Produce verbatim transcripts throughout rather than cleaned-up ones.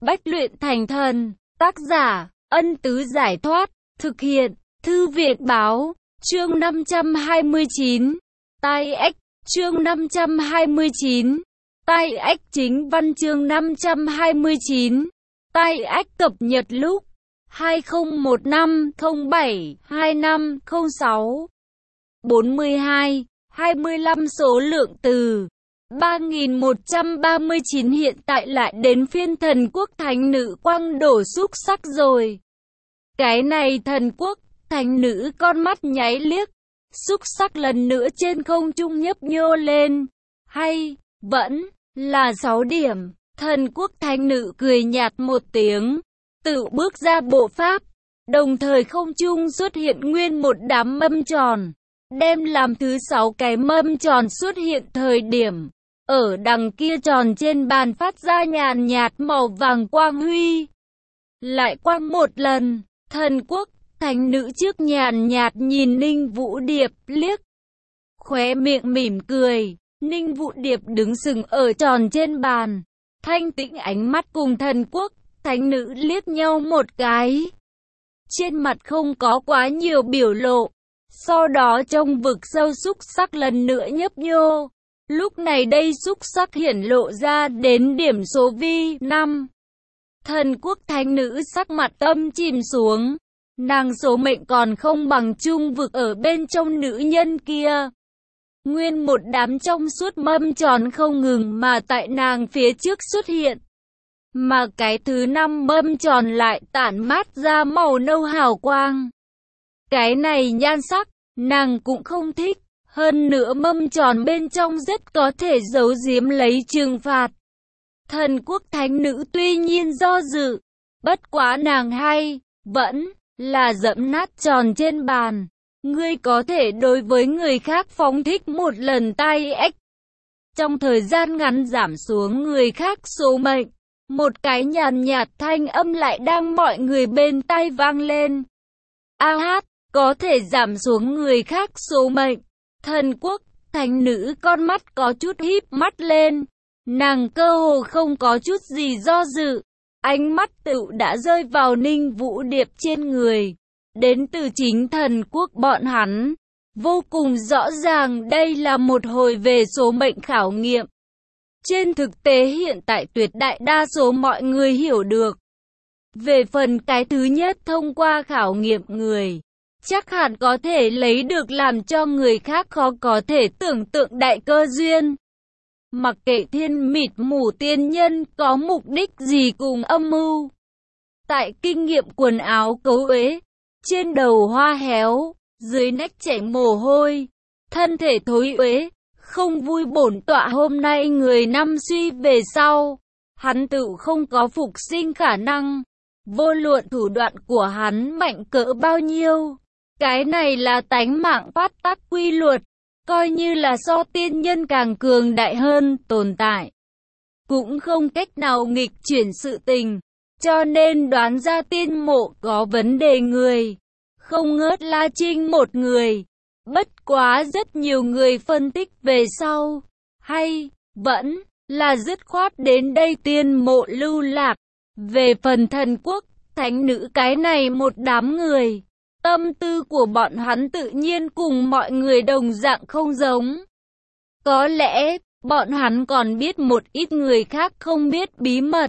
Bách luyện thành thần. Tác giả, Ân Tứ Giải Thoát. Thực hiện, Thư viện Báo. Chương năm trăm hai mươi chín. Tai ách. Chương năm trăm hai mươi chín. Tai ách. Chính văn chương năm trăm hai mươi chín. Tai ách cập nhật lúc hai không một năm không bảy hai năm không sáu. bốn mươi hai, hai mươi lăm số lượng từ ba nghìn một trăm ba mươi chín. Hiện tại lại đến phiên thần quốc thánh nữ quăng đổ xúc sắc rồi. Cái này thần quốc thánh nữ con mắt nháy liếc, xúc sắc lần nữa trên không trung nhấp nhô lên. Hay vẫn là sáu điểm. Thần quốc thánh nữ cười nhạt một tiếng, tự bước ra bộ pháp, đồng thời không trung xuất hiện nguyên một đám mâm tròn, đem làm thứ sáu cái mâm tròn xuất hiện thời điểm. Ở đằng kia tròn trên bàn phát ra nhàn nhạt màu vàng quang huy. Lại quang một lần, thần quốc thánh nữ trước nhàn nhạt nhìn Ninh Vũ Điệp liếc, khóe miệng mỉm cười. Ninh Vũ Điệp đứng sừng ở tròn trên bàn, thanh tĩnh ánh mắt cùng thần quốc thánh nữ liếc nhau một cái. Trên mặt không có quá nhiều biểu lộ. Sau đó trong vực sâu xúc sắc lần nữa nhấp nhô. Lúc này đây xúc sắc hiển lộ ra đến điểm số vi năm. Thần quốc thánh nữ sắc mặt âm chìm xuống. Nàng số mệnh còn không bằng chung vực ở bên trong nữ nhân kia. Nguyên một đám trong suốt mâm tròn không ngừng mà tại nàng phía trước xuất hiện. Mà cái thứ năm mâm tròn lại tản mát ra màu nâu hào quang. Cái này nhan sắc, nàng cũng không thích. Hơn nữa mâm tròn bên trong rất có thể giấu giếm lấy trừng phạt. Thần quốc thánh nữ tuy nhiên do dự, bất quá nàng hay, vẫn là dẫm nát tròn trên bàn. Ngươi có thể đối với người khác phóng thích một lần tai ách. Trong thời gian ngắn giảm xuống người khác số mệnh. Một cái nhàn nhạt thanh âm lại đang mọi người bên tai vang lên. A hát, có thể giảm xuống người khác số mệnh. Thần quốc thánh nữ con mắt có chút híp mắt lên. Nàng cơ hồ không có chút gì do dự. Ánh mắt tựu đã rơi vào Ninh Vũ Điệp trên người. Đến từ chính thần quốc bọn hắn. Vô cùng rõ ràng đây là một hồi về số mệnh khảo nghiệm. Trên thực tế hiện tại tuyệt đại đa số mọi người hiểu được. Về phần cái thứ nhất thông qua khảo nghiệm người, chắc hẳn có thể lấy được làm cho người khác khó có thể tưởng tượng đại cơ duyên. Mặc kệ thiên mịt mù tiên nhân có mục đích gì cùng âm mưu. Tại kinh nghiệm quần áo cấu uế, trên đầu hoa héo, dưới nách chảy mồ hôi, thân thể thối uế, không vui bổn tọa hôm nay người năm suy về sau, hắn tự không có phục sinh khả năng. Vô luận thủ đoạn của hắn mạnh cỡ bao nhiêu, cái này là tánh mạng phát tác quy luật, coi như là so tiên nhân càng cường đại hơn tồn tại, cũng không cách nào nghịch chuyển sự tình, cho nên đoán ra tiên mộ có vấn đề người, không ngớt La Trinh một người. Bất quá rất nhiều người phân tích về sau, hay vẫn là dứt khoát đến đây tiên mộ lưu lạc. Về phần thần quốc thánh nữ cái này một đám người, tâm tư của bọn hắn tự nhiên cùng mọi người đồng dạng không giống. Có lẽ bọn hắn còn biết một ít người khác không biết bí mật.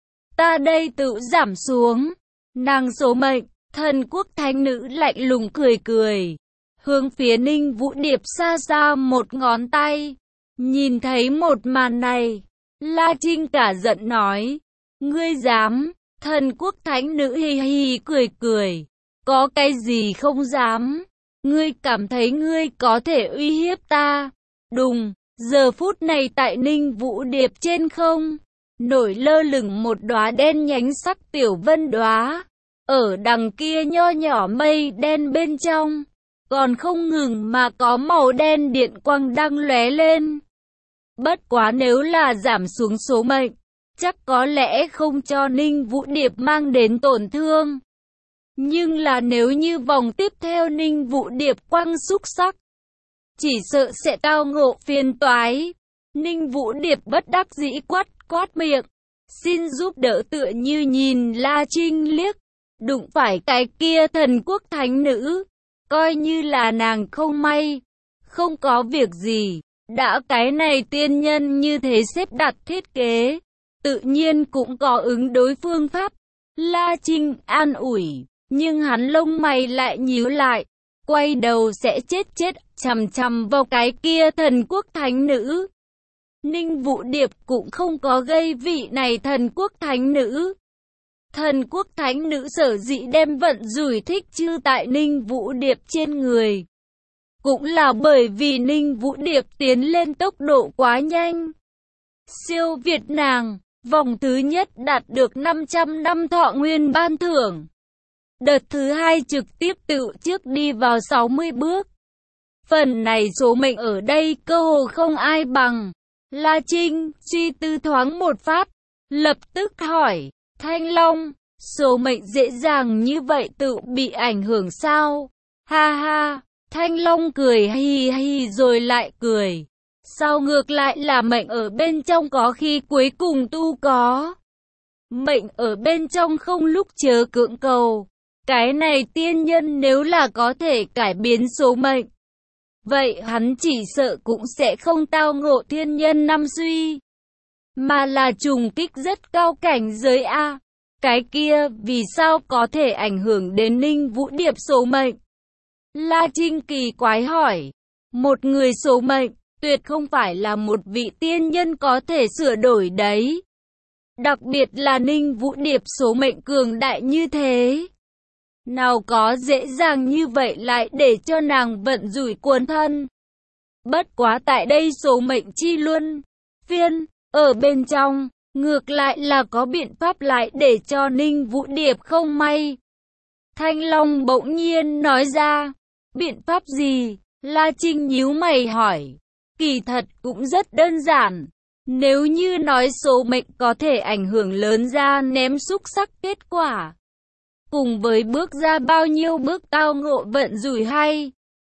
Ta đây tự giảm xuống. Nàng số mệnh, thần quốc thánh nữ lạnh lùng cười cười. Hướng phía Ninh Vũ Điệp xa xa một ngón tay. Nhìn thấy một màn này, La Trinh cả giận nói. Ngươi dám? Thần quốc thánh nữ hì hì cười cười. Có cái gì không dám? Ngươi cảm thấy ngươi có thể uy hiếp ta? Đùng, giờ phút này tại Ninh Vũ Điệp trên không, nổi lơ lửng một đóa đen nhánh sắc tiểu vân đóa. Ở đằng kia nho nhỏ mây đen bên trong, còn không ngừng mà có màu đen điện quang đang lóe lên. Bất quá nếu là giảm xuống số mệnh, chắc có lẽ không cho Ninh Vũ Điệp mang đến tổn thương. Nhưng là nếu như vòng tiếp theo Ninh Vũ Điệp quăng xúc sắc, chỉ sợ sẽ tao ngộ phiền toái. Ninh Vũ Điệp bất đắc dĩ quát quát miệng, xin giúp đỡ tựa như nhìn La Trinh liếc, đụng phải cái kia thần quốc thánh nữ, coi như là nàng không may, không có việc gì, đã cái này tiên nhân như thế xếp đặt thiết kế, tự nhiên cũng có ứng đối phương pháp. La Trinh an ủi, nhưng hắn lông mày lại nhíu lại, quay đầu sẽ chết chết, chằm chằm vào cái kia thần quốc thánh nữ. Ninh Vũ Điệp cũng không có gây vị này thần quốc thánh nữ. Thần quốc thánh nữ sở dĩ đem vận rủi thích chư tại Ninh Vũ Điệp trên người, cũng là bởi vì Ninh Vũ Điệp tiến lên tốc độ quá nhanh, siêu việt nàng. Vòng thứ nhất đạt được năm trăm năm thọ nguyên ban thưởng. Đợt thứ hai trực tiếp tự trước đi vào sáu mươi bước. Phần này số mệnh ở đây cơ hồ không ai bằng. La Trinh suy tư thoáng một phát, lập tức hỏi, Thanh Long, số mệnh dễ dàng như vậy tự bị ảnh hưởng sao? Ha ha, Thanh Long cười hi hi rồi lại cười. Sao ngược lại là mệnh ở bên trong có khi cuối cùng tu có. Mệnh ở bên trong không lúc chớ cưỡng cầu. Cái này tiên nhân nếu là có thể cải biến số mệnh, vậy hắn chỉ sợ cũng sẽ không tao ngộ thiên nhân năm suy, mà là trùng kích rất cao cảnh giới A. Cái kia vì sao có thể ảnh hưởng đến Ninh Vũ Điệp số mệnh? La Trinh kỳ quái hỏi. Một người số mệnh tuyệt không phải là một vị tiên nhân có thể sửa đổi đấy. Đặc biệt là Ninh Vũ Điệp số mệnh cường đại như thế. Nào có dễ dàng như vậy lại để cho nàng vận rủi cuốn thân. Bất quá tại đây số mệnh chi luân phiên, ở bên trong, ngược lại là có biện pháp lại để cho Ninh Vũ Điệp không may. Thanh Long bỗng nhiên nói ra, biện pháp gì? La Trinh nhíu mày hỏi. Kỳ thật cũng rất đơn giản. Nếu như nói số mệnh có thể ảnh hưởng lớn ra ném xúc sắc kết quả, cùng với bước ra bao nhiêu bước cao ngộ vận rủi hay,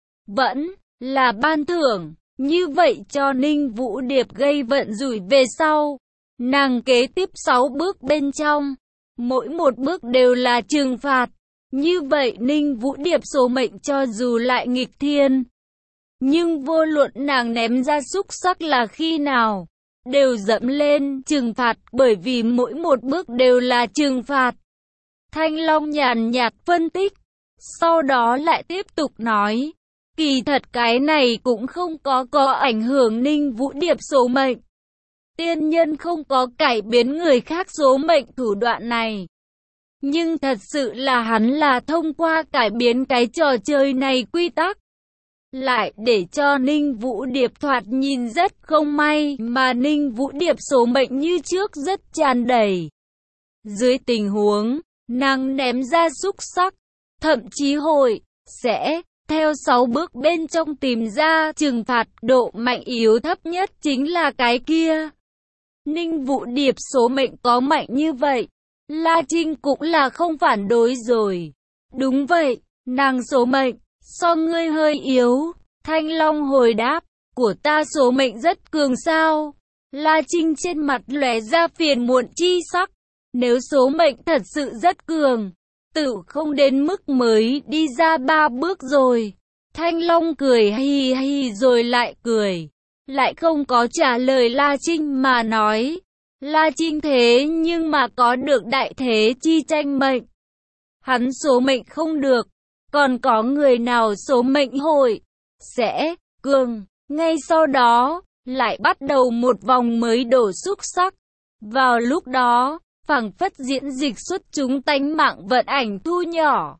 vẫn là ban thưởng, như vậy cho Ninh Vũ Điệp gây vận rủi về sau. Nàng kế tiếp sáu bước bên trong, mỗi một bước đều là trừng phạt. Như vậy Ninh Vũ Điệp số mệnh cho dù lại nghịch thiên, nhưng vô luận nàng ném ra xúc sắc là khi nào, đều dẫm lên trừng phạt, bởi vì mỗi một bước đều là trừng phạt. Thanh Long nhàn nhạt phân tích, sau đó lại tiếp tục nói, kỳ thật cái này cũng không có có ảnh hưởng Ninh Vũ Điệp số mệnh. Tiên nhân không có cải biến người khác số mệnh thủ đoạn này. Nhưng thật sự là hắn là thông qua cải biến cái trò chơi này quy tắc, lại để cho Ninh Vũ Điệp thoạt nhìn rất không may, mà Ninh Vũ Điệp số mệnh như trước rất tràn đầy. Dưới tình huống, nàng ném ra xúc sắc, thậm chí hội, sẽ, theo sáu bước bên trong tìm ra trừng phạt, độ mạnh yếu thấp nhất chính là cái kia. Ninh Vũ Điệp số mệnh có mạnh như vậy, La Trinh cũng là không phản đối rồi. Đúng vậy, nàng số mệnh, so ngươi hơi yếu. Thanh Long hồi đáp, của ta số mệnh rất cường sao? La Trinh trên mặt lóe ra phiền muộn chi sắc. Nếu số mệnh thật sự rất cường, tự không đến mức mới đi ra ba bước rồi. Thanh Long cười hi hi rồi lại cười, lại không có trả lời La Trinh mà nói. La Trinh thế nhưng mà có được đại thế chi tranh mệnh. Hắn số mệnh không được, còn có người nào số mệnh hội sẽ cường. Ngay sau đó, lại bắt đầu một vòng mới đổ xúc sắc. Vào lúc đó, phảng phất diễn dịch xuất chúng tánh mạng vận ảnh thu nhỏ.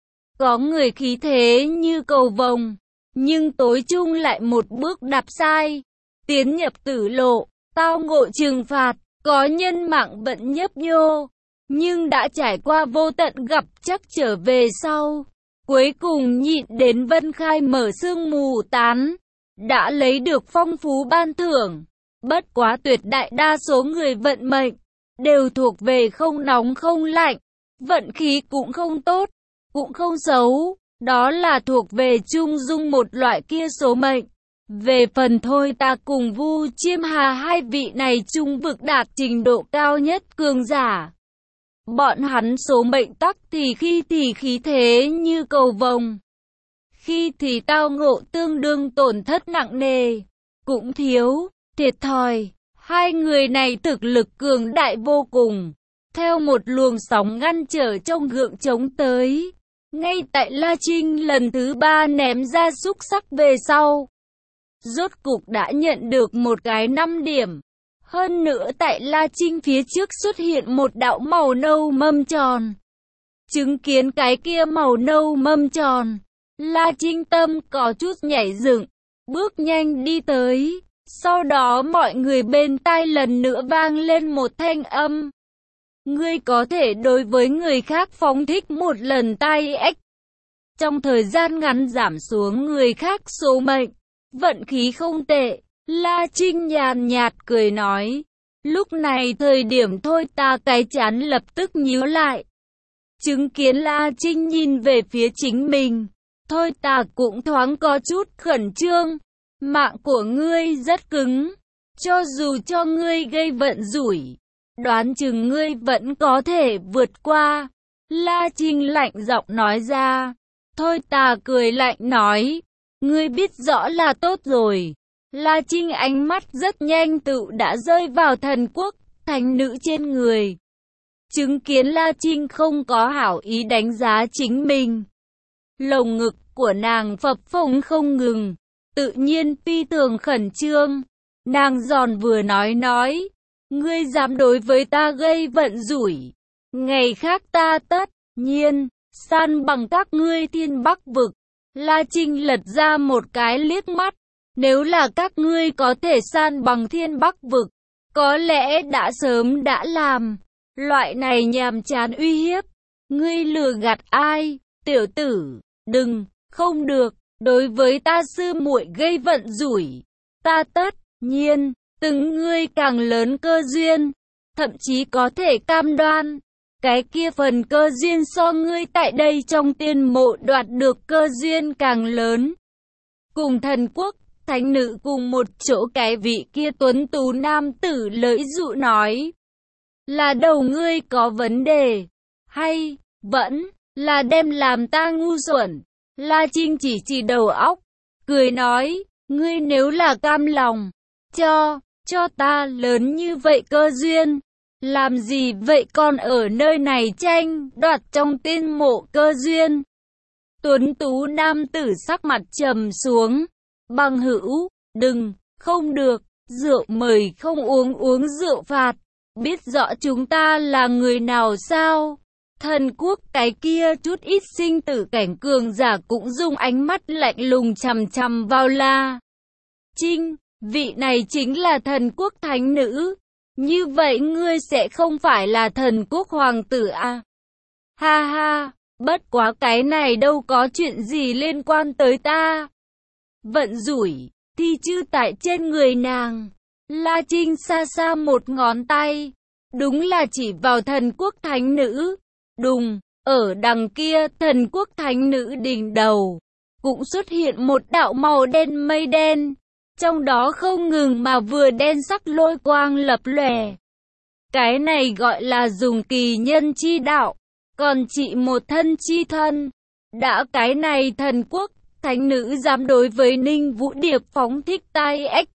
Có người khí thế như cầu vồng, nhưng tối chung lại một bước đạp sai, tiến nhập tử lộ, tao ngộ trừng phạt. Có nhân mạng vận nhấp nhô, nhưng đã trải qua vô tận gặp chắc trở về sau. Cuối cùng nhịn đến vân khai mở sương mù tán, đã lấy được phong phú ban thưởng. Bất quá tuyệt đại đa số người vận mệnh, đều thuộc về không nóng không lạnh, vận khí cũng không tốt, cũng không xấu. Đó là thuộc về trung dung một loại kia số mệnh. Về phần Thôi Ta cùng Vu Chiêm Hà, hai vị này trung vực đạt trình độ cao nhất cường giả. Bọn hắn số mệnh tắc thì khi thì khí thế như cầu vồng, khi thì tao ngộ tương đương tổn thất nặng nề, cũng thiếu thiệt thòi. Hai người này thực lực cường đại vô cùng, theo một luồng sóng ngăn trở trong gượng chống tới. Ngay tại La Trinh lần thứ ba ném ra xúc sắc về sau, rốt cục đã nhận được một cái năm điểm. Hơn nữa tại La Trinh phía trước xuất hiện một đạo màu nâu mâm tròn. Chứng kiến cái kia màu nâu mâm tròn, La Trinh tâm có chút nhảy dựng, bước nhanh đi tới. Sau đó mọi người bên tai lần nữa vang lên một thanh âm. Ngươi có thể đối với người khác phóng thích một lần tai ách, trong thời gian ngắn giảm xuống người khác số mệnh. Vận khí không tệ. La Trinh nhàn nhạt cười nói. Lúc này thời điểm Thôi Ta cái chán lập tức nhíu lại. Chứng kiến La Trinh nhìn về phía chính mình, Thôi Ta cũng thoáng có chút khẩn trương. Mạng của ngươi rất cứng, cho dù cho ngươi gây vận rủi, đoán chừng ngươi vẫn có thể vượt qua. La Trinh lạnh giọng nói ra. Thôi Ta cười lạnh nói. Ngươi biết rõ là tốt rồi. La Trinh ánh mắt rất nhanh tự đã rơi vào thần quốc thánh nữ trên người. Chứng kiến La Trinh không có hảo ý đánh giá chính mình, lồng ngực của nàng phập phồng không ngừng, tự nhiên phi thường khẩn trương. Nàng giòn vừa nói nói, ngươi dám đối với ta gây vận rủi, ngày khác ta tất nhiên san bằng các ngươi Thiên Bắc vực. La Trinh lật ra một cái liếc mắt. Nếu là các ngươi có thể san bằng Thiên Bắc vực, có lẽ đã sớm đã làm. Loại này nhàm chán uy hiếp, ngươi lừa gạt ai? Tiểu tử, đừng, không được, đối với ta sư muội gây vận rủi, ta tất nhiên từng ngươi càng lớn cơ duyên, thậm chí có thể cam đoan, cái kia phần cơ duyên so ngươi tại đây trong tiên mộ đoạt được cơ duyên càng lớn. Cùng thần quốc thánh nữ cùng một chỗ, cái vị kia tuấn tú nam tử lưỡi dụ nói. Là đầu ngươi có vấn đề, hay vẫn là đem làm ta ngu xuẩn? La Trinh chỉ chỉ đầu óc, cười nói, ngươi nếu là cam lòng, cho, cho ta lớn như vậy cơ duyên, làm gì vậy còn ở nơi này tranh đoạt trong tiên mộ cơ duyên? Tuấn tú nam tử sắc mặt trầm xuống. Bằng hữu, đừng, không được, rượu mời không uống, uống rượu phạt. Biết rõ chúng ta là người nào sao? Thần quốc cái kia chút ít sinh tử cảnh cường giả cũng dùng ánh mắt lạnh lùng chằm chằm vào La Trinh. Vị này chính là thần quốc thánh nữ. Như vậy ngươi sẽ không phải là thần quốc hoàng tử à? Ha ha, bất quá cái này đâu có chuyện gì liên quan tới ta. Vận rủi thì chư tại trên người nàng. La Trinh xa xa một ngón tay, đúng là chỉ vào thần quốc thánh nữ. Đùng, ở đằng kia thần quốc thánh nữ đỉnh đầu cũng xuất hiện một đạo màu đen mây đen, trong đó không ngừng mà vừa đen sắc lôi quang lập lòe. Cái này gọi là dùng kỳ nhân chi đạo, còn trị một thân chi thân. Đã cái này thần quốc thánh nữ dám đối với Ninh Vũ Điệp phóng thích tai ách,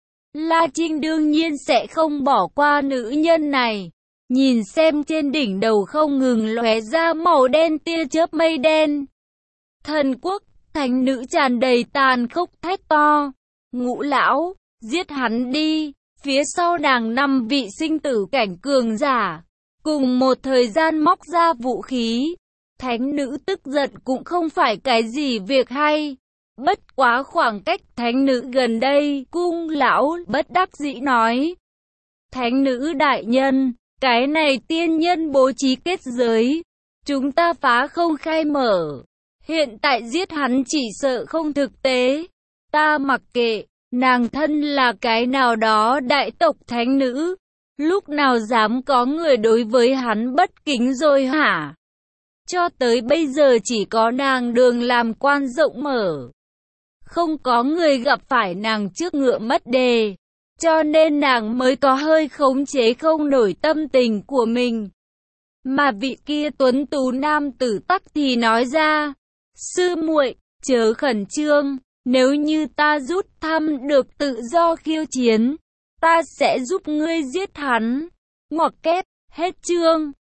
La Trinh đương nhiên sẽ không bỏ qua nữ nhân này. Nhìn xem trên đỉnh đầu không ngừng lóe ra màu đen tia chớp mây đen, thần quốc thánh nữ tràn đầy tàn khốc thét to. Ngũ lão, giết hắn đi. Phía sau nàng năm vị sinh tử cảnh cường giả cùng một thời gian móc ra vũ khí. Thánh nữ tức giận cũng không phải cái gì việc hay. Bất quá khoảng cách thánh nữ gần đây, cung lão bất đắc dĩ nói. Thánh nữ đại nhân, cái này tiên nhân bố trí kết giới, chúng ta phá không khai mở. Hiện tại giết hắn chỉ sợ không thực tế. Ta mặc kệ, nàng thân là cái nào đó đại tộc thánh nữ, lúc nào dám có người đối với hắn bất kính rồi hả? Cho tới bây giờ chỉ có nàng đường làm quan rộng mở, không có người gặp phải nàng trước ngựa mất đề, cho nên nàng mới có hơi khống chế không nổi tâm tình của mình. Mà vị kia tuấn tú nam tử tắc thì nói ra, sư muội, chớ khẩn trương, nếu như ta rút thăm được tự do khiêu chiến, ta sẽ giúp ngươi giết hắn. Ngoặc kép, hết chương.